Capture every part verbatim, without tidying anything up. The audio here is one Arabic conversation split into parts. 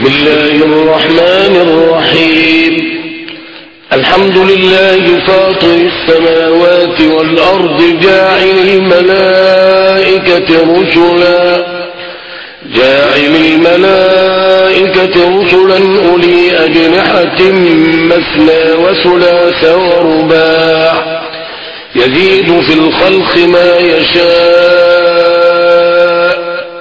الله الرحمن الرحيم. الحمد لله فاطر السماوات والأرض جاعل الملائكة رسلا جاعل الملائكة رسلا أولي أجنحة مثنى وثلاث ورباع يزيد في الخلق ما يشاء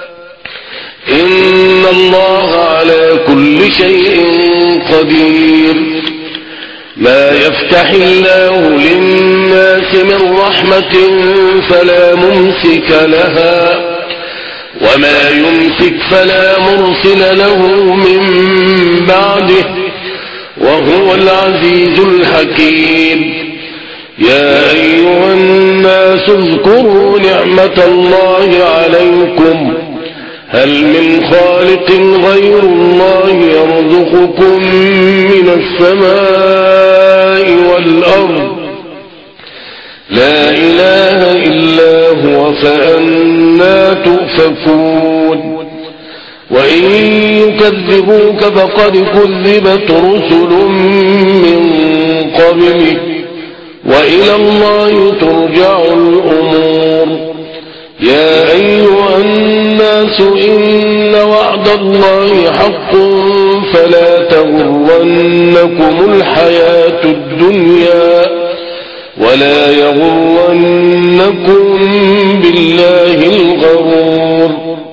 إن الله على كل شيء قدير. ما يفتح الله للناس من رحمة فلا ممسك لها وما يمسك فلا مرسل له من بعده وهو العزيز الحكيم. يا أيها الناس اذكروا نعمة الله عليكم هل من خالق غير الله يرزقكم من السماء والأرض لا إله إلا هو فأنى تؤفكون. وإن يكذبوك فقد كذبت رسل من قبلك وإلى الله ترجع الأمور. يا أيها الناس إن وعد الله حق فلا تغرنكم الحياة الدنيا ولا يغرنكم بالله الغرور.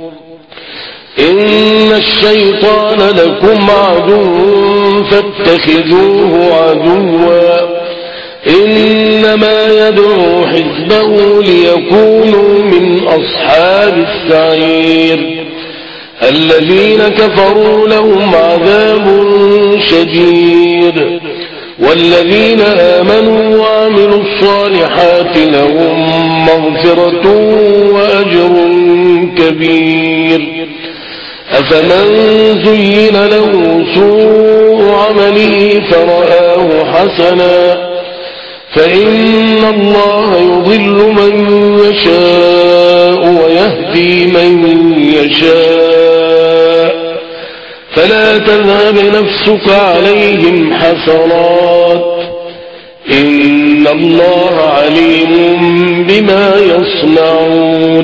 إن الشيطان لكم عدو فاتخذوه عدوا إنما يدعو حزبه ليكونوا من أصحاب السعير. الذين كفروا لهم عذاب شديد والذين آمنوا وعملوا الصالحات لهم مغفرة وأجر كبير. أفمن زين له سوء عمله فرآه حسنا فإن الله يضل من يشاء ويهدي من يشاء فلا تذهب نفسك عليهم حسرات إن الله عليم بما يصنعون.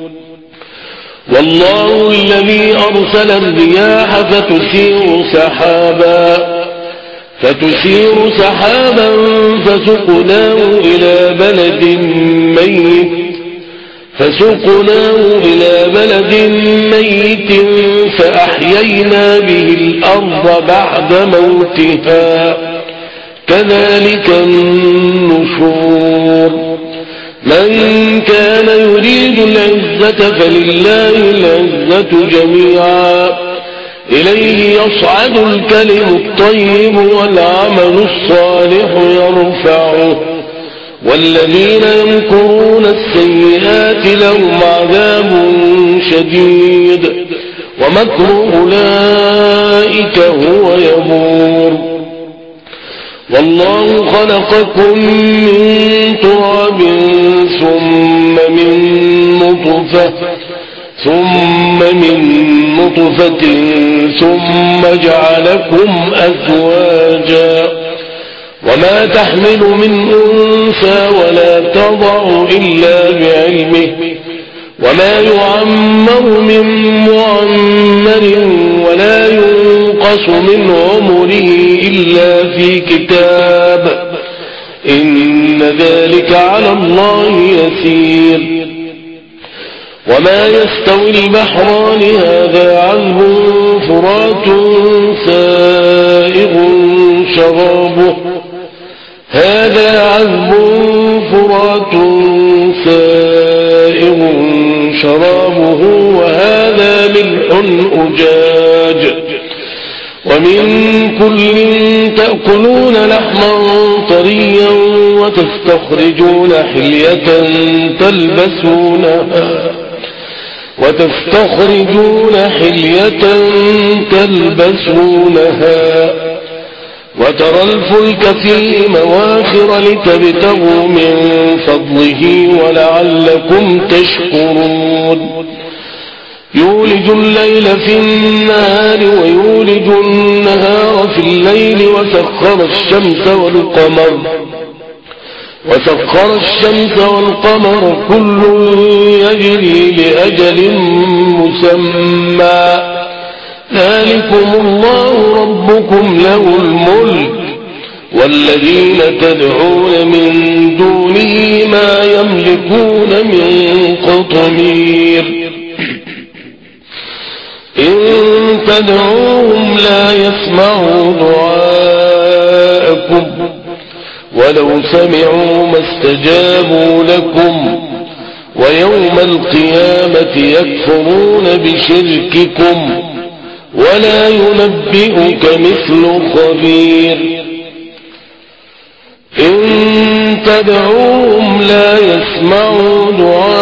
والله الذي أرسل الرياح فتثير سحابا فتثير سحابا فسقناه إلى بلد ميت فسقناه إلى بلد ميت فأحيينا به الأرض بعد موتها كذلك النشور. من كان يريد العزة فلله العزة جميعا إليه يصعد الكلم الطيب والعمل الصالح يرفعه والذين يمكرون السيئات لهم عذاب شديد ومكر أولئك هو يبور. والله خلقكم من تراب ثم من نطفة ثم من نطفة ثم جعلكم أزواجا وما تحمل من أنثى ولا تضع إلا بعلمه وما يعمر من معمر ولا ينقص من عمره إلا في كتاب إن ذلك على الله يسير. وما يستوي البحران هذا عذب فرات سائغ شرابه هذا عذب فرات سائغ شرابه وهذا ملح أجاج ومن كل تأكلون لحما طريا وتستخرجون حلية تلبسونها وتستخرجون حلية تلبسونها وترى الفلك فيه مواخر لتبتغوا من فضله ولعلكم تشكرون. يولج الليل في النهار ويولج النهار في الليل وسخر الشمس والقمر وسخر الشمس والقمر كل يجري لأجل مسمى ذلكم الله ربكم له الملك والذين تدعون من دونه ما يملكون من قطمير إن تدعوهم لا يسمعوا دعاءكم ولو سمعوا ما استجابوا لكم ويوم القيامة يكفرون بشرككم ولا ينبئك مثل خبير إن تدعوهم لا يسمعوا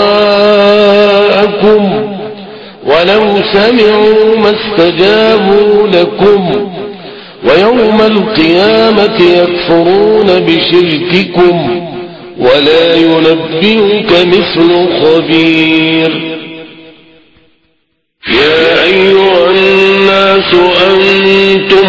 دعاءكم ولو سمعوا ما استجابوا لكم ويوم القيامة يكفرون بشرككم ولا ينبئك مثل خبير يا أيها الناس أنتم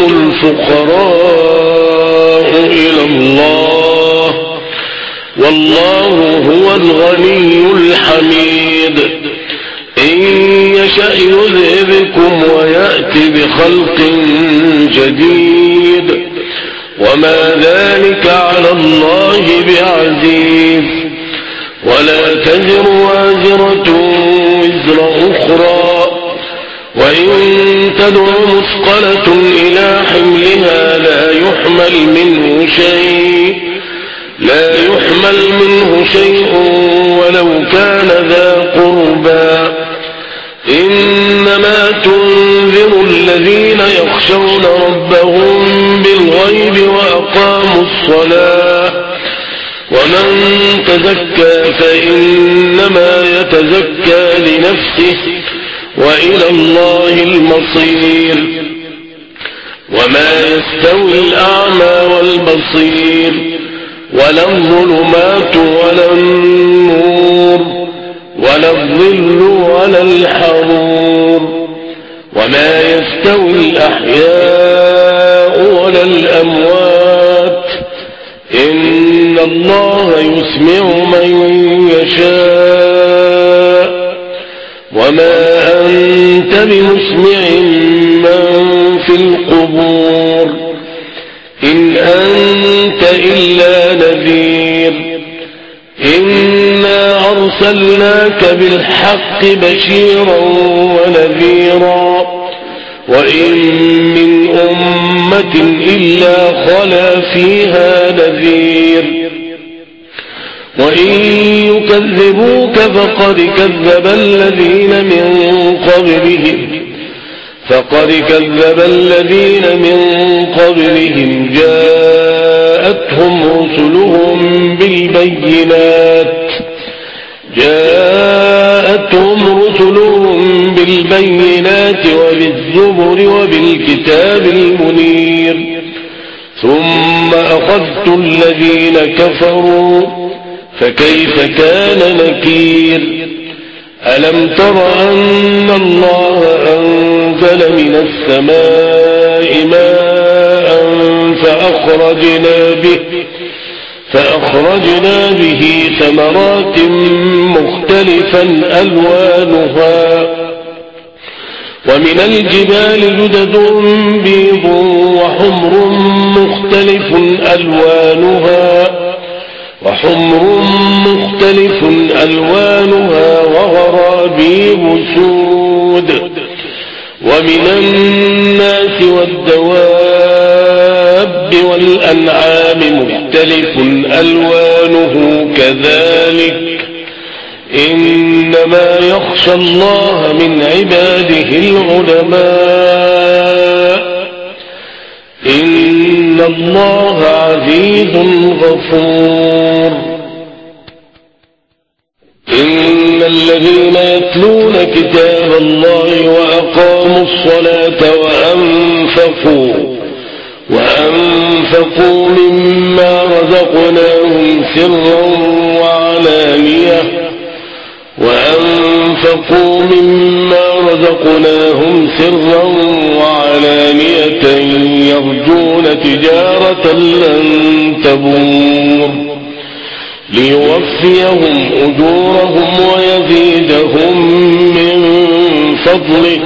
الفقراء إلى الله والله هو الغني الحميد إن يشأ يذهبكم ويأتي بخلق جديد وما ذلك على الله بعزيز ولا تزر وازرة وزر أخرى وإن تدع مثقلة إلى حملها لا يحمل منه شيء لا يحمل منه شيء ولو كان ذا قربى إنما تنذر الذين يخشون ربهم بالغيب وأقاموا الصلاة ومن تزكى فإنما يتزكى لنفسه وإلى الله المصير وما يستوي الأعمى والبصير ولا الظلمات ولا النور ولا الظل ولا الحرور وما يستوي الأحياء ولا الأموات إن الله يسمع من يشاء وما أنت بمسمع من في القبور إن أنت إلا نذير إنا أرسلناك بالحق بشيرا ونذيرا وإن من أمة إلا خلا فيها نذير وإن يكذبوك فقد كذب الذين من قبلهم فقد كذب الذين من قبلهم جاءتهم رسلهم بالبينات جاءتهم رسلهم بالبينات وبالزبر وبالكتاب المنير ثم أخذت الذين كفروا فكيف كان نكير ألم تر أن الله أنزل من السماء ماء فأخرجنا به فأخرجنا به ثمرات مختلفا ألوانها ومن الجبال جدد بيض وحمر مختلف ألوانها وحمر مختلف ألوانها وغرابيب سود ومن الناس والدواب والأنعام مختلف ألوانه كذلك إنما يخشى الله من عباده العلماء إن الله عزيز غفور إن الذين يتلون كتاب الله وأقاموا الصلاة وأنفقوا وأنفقوا مما رزقناهم سرا وعلانية وأنفقوا مما رزقناهم سرا وعلانية يرجون تجارة لن تبور ليوفيهم أجورهم ويزيدهم من فضله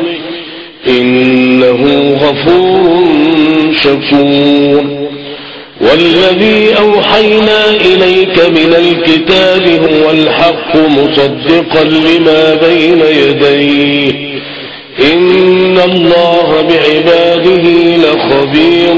إنه غفور شكور والذي أوحينا إليك من الكتاب هو الحق مصدقا لما بين يديه إن الله بعباده لخبير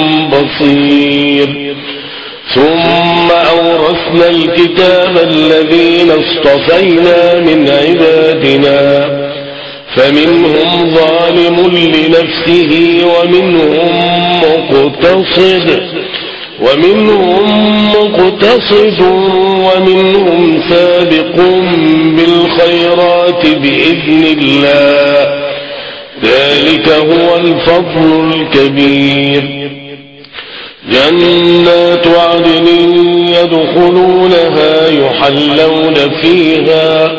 بصير ثم أورثنا الكتاب الذين اصطفينا من عبادنا فمنهم ظالم لنفسه ومنهم مقتصد ومنهم مقتصد ومنهم سابق بالخيرات بإذن الله ذلك هو الفضل الكبير جنات عدن يدخلونها يحلون فيها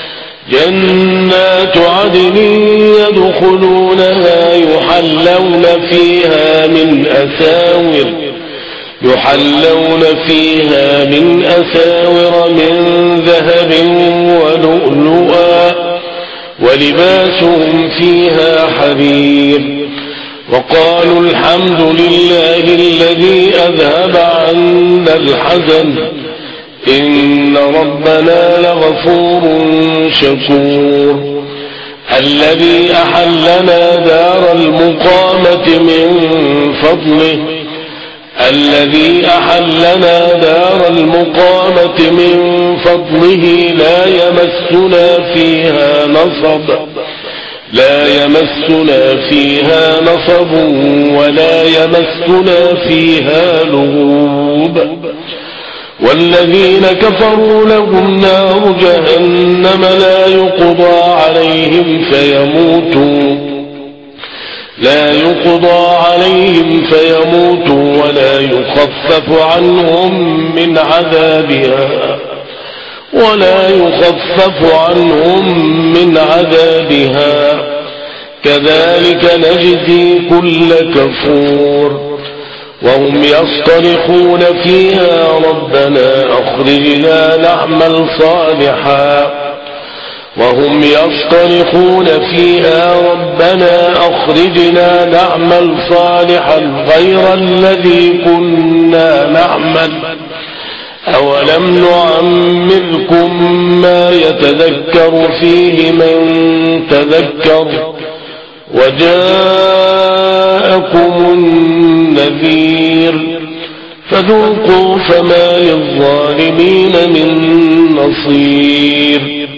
جنات عدن يدخلونها يحلون فيها من أساور يحلون فيها من أساور من ذهب ولؤلؤا ولباسهم فيها حرير وقالوا الحمد لله الذي أذهب عنا الحزن إن ربنا لغفور شكور الذي أحلنا دار المقامة من فضله الذي أحلنا دار المقامة من فضله لا يمسنا فيها نصب لا يمسنا فيها نصب ولا يمسنا فيها لغوب والذين كفروا لهم نار جهنم لا يقضى عليهم فيموتوا لا يقضى عليهم فيموتوا ولا يخفف عنهم من عذابها ولا يخفف عنهم من عذابها كذلك نجزي كل كفور وهم يصطرخون فيها ربنا أخرجنا نعمل صالحا وهم يصطرخون فيها ربنا أخرجنا نعمل صالحا غير الذي كنا نعمل أولم نعمركم ما يتذكر فيه من تذكر وجاءكم النذير فذوقوا فما للظالمين من نصير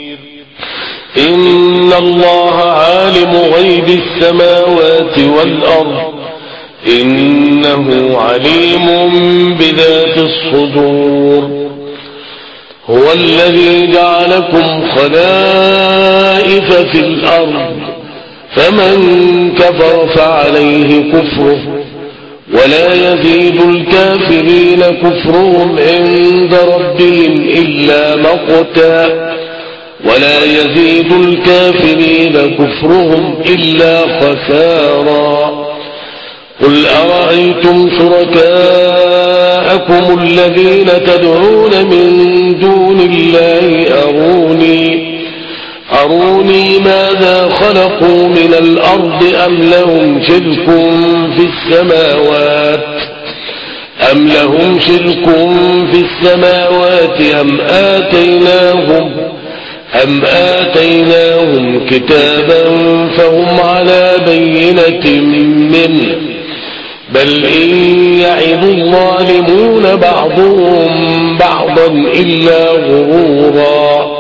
إن الله عالم غيب السماوات والأرض إنه عليم بذات الصدور هو الذي جعلكم خلائف في الأرض فمن كفر فعليه كفره ولا يزيد الكافرين كفرهم عند ربهم إلا مقتا ولا يزيد الكافرين كفرهم إلا خسارا قل أرأيتم شركاءكم الذين تدعون من دون الله أروني أروني ماذا خلقوا من الأرض أم لهم شرك في السماوات أم لهم شرك في السماوات أم آتيناهم أم آتيناهم كتابا فهم على بينة منه بل إن يعظ الظالمون بعضهم بعضا إلا غرورا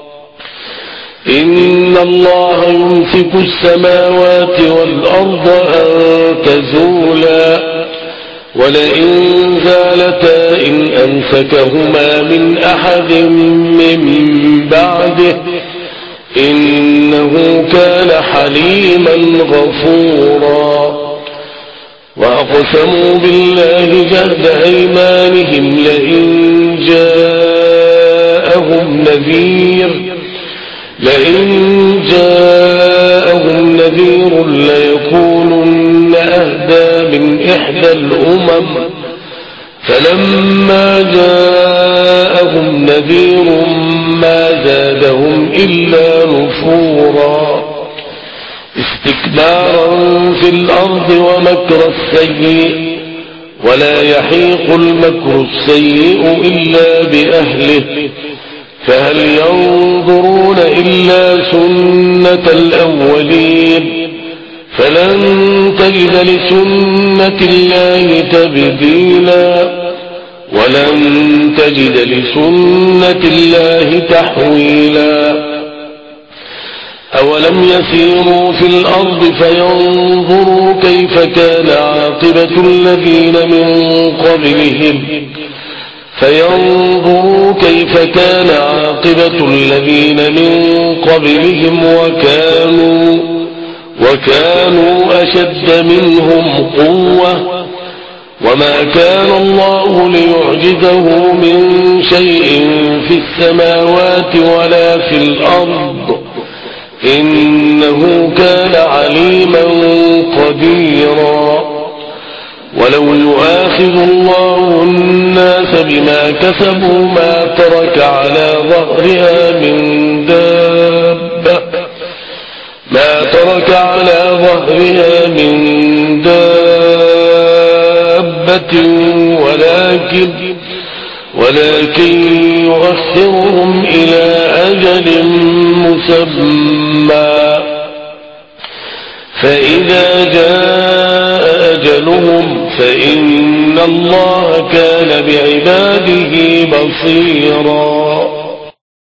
إن الله يمسك السماوات والأرض أن تزولا ولئن زالتا إن أمسكهما من أحد من بعده إنه كان حليما غفورا وأقسموا بالله جهد أيمانهم لئن جاءهم نذير لئن جاءهم نذير ليكونن أهدى من إحدى الأمم فلما جاءهم نذير ما زادهم إلا نفورا استكبارا في الأرض ومكر السيء ولا يحيق المكر السيء إلا بأهله فهل ينظرون إلا سنة الأولين فلن تجد لسنة الله تبديلا ولن تجد لسنة الله تحويلا أولم يسيروا في الأرض فينظروا كيف كان عاقبة الذين من قبلهم فينظروا كيف كان عاقبة الذين من قبلهم وكانوا وكانوا أشد منهم قوة وما كان الله ليعجزه من شيء في السماوات ولا في الأرض إنه كان عليما قديرا ولو يؤاخذ الله الناس بما كسبوا ما ترك على ظهرها من دابة ما ترك على ظهرها من دابة ولكن ولكن يؤخرهم إلى أجل مسمى فإذا جاء أجلهم فإن الله كان بعباده بصيرا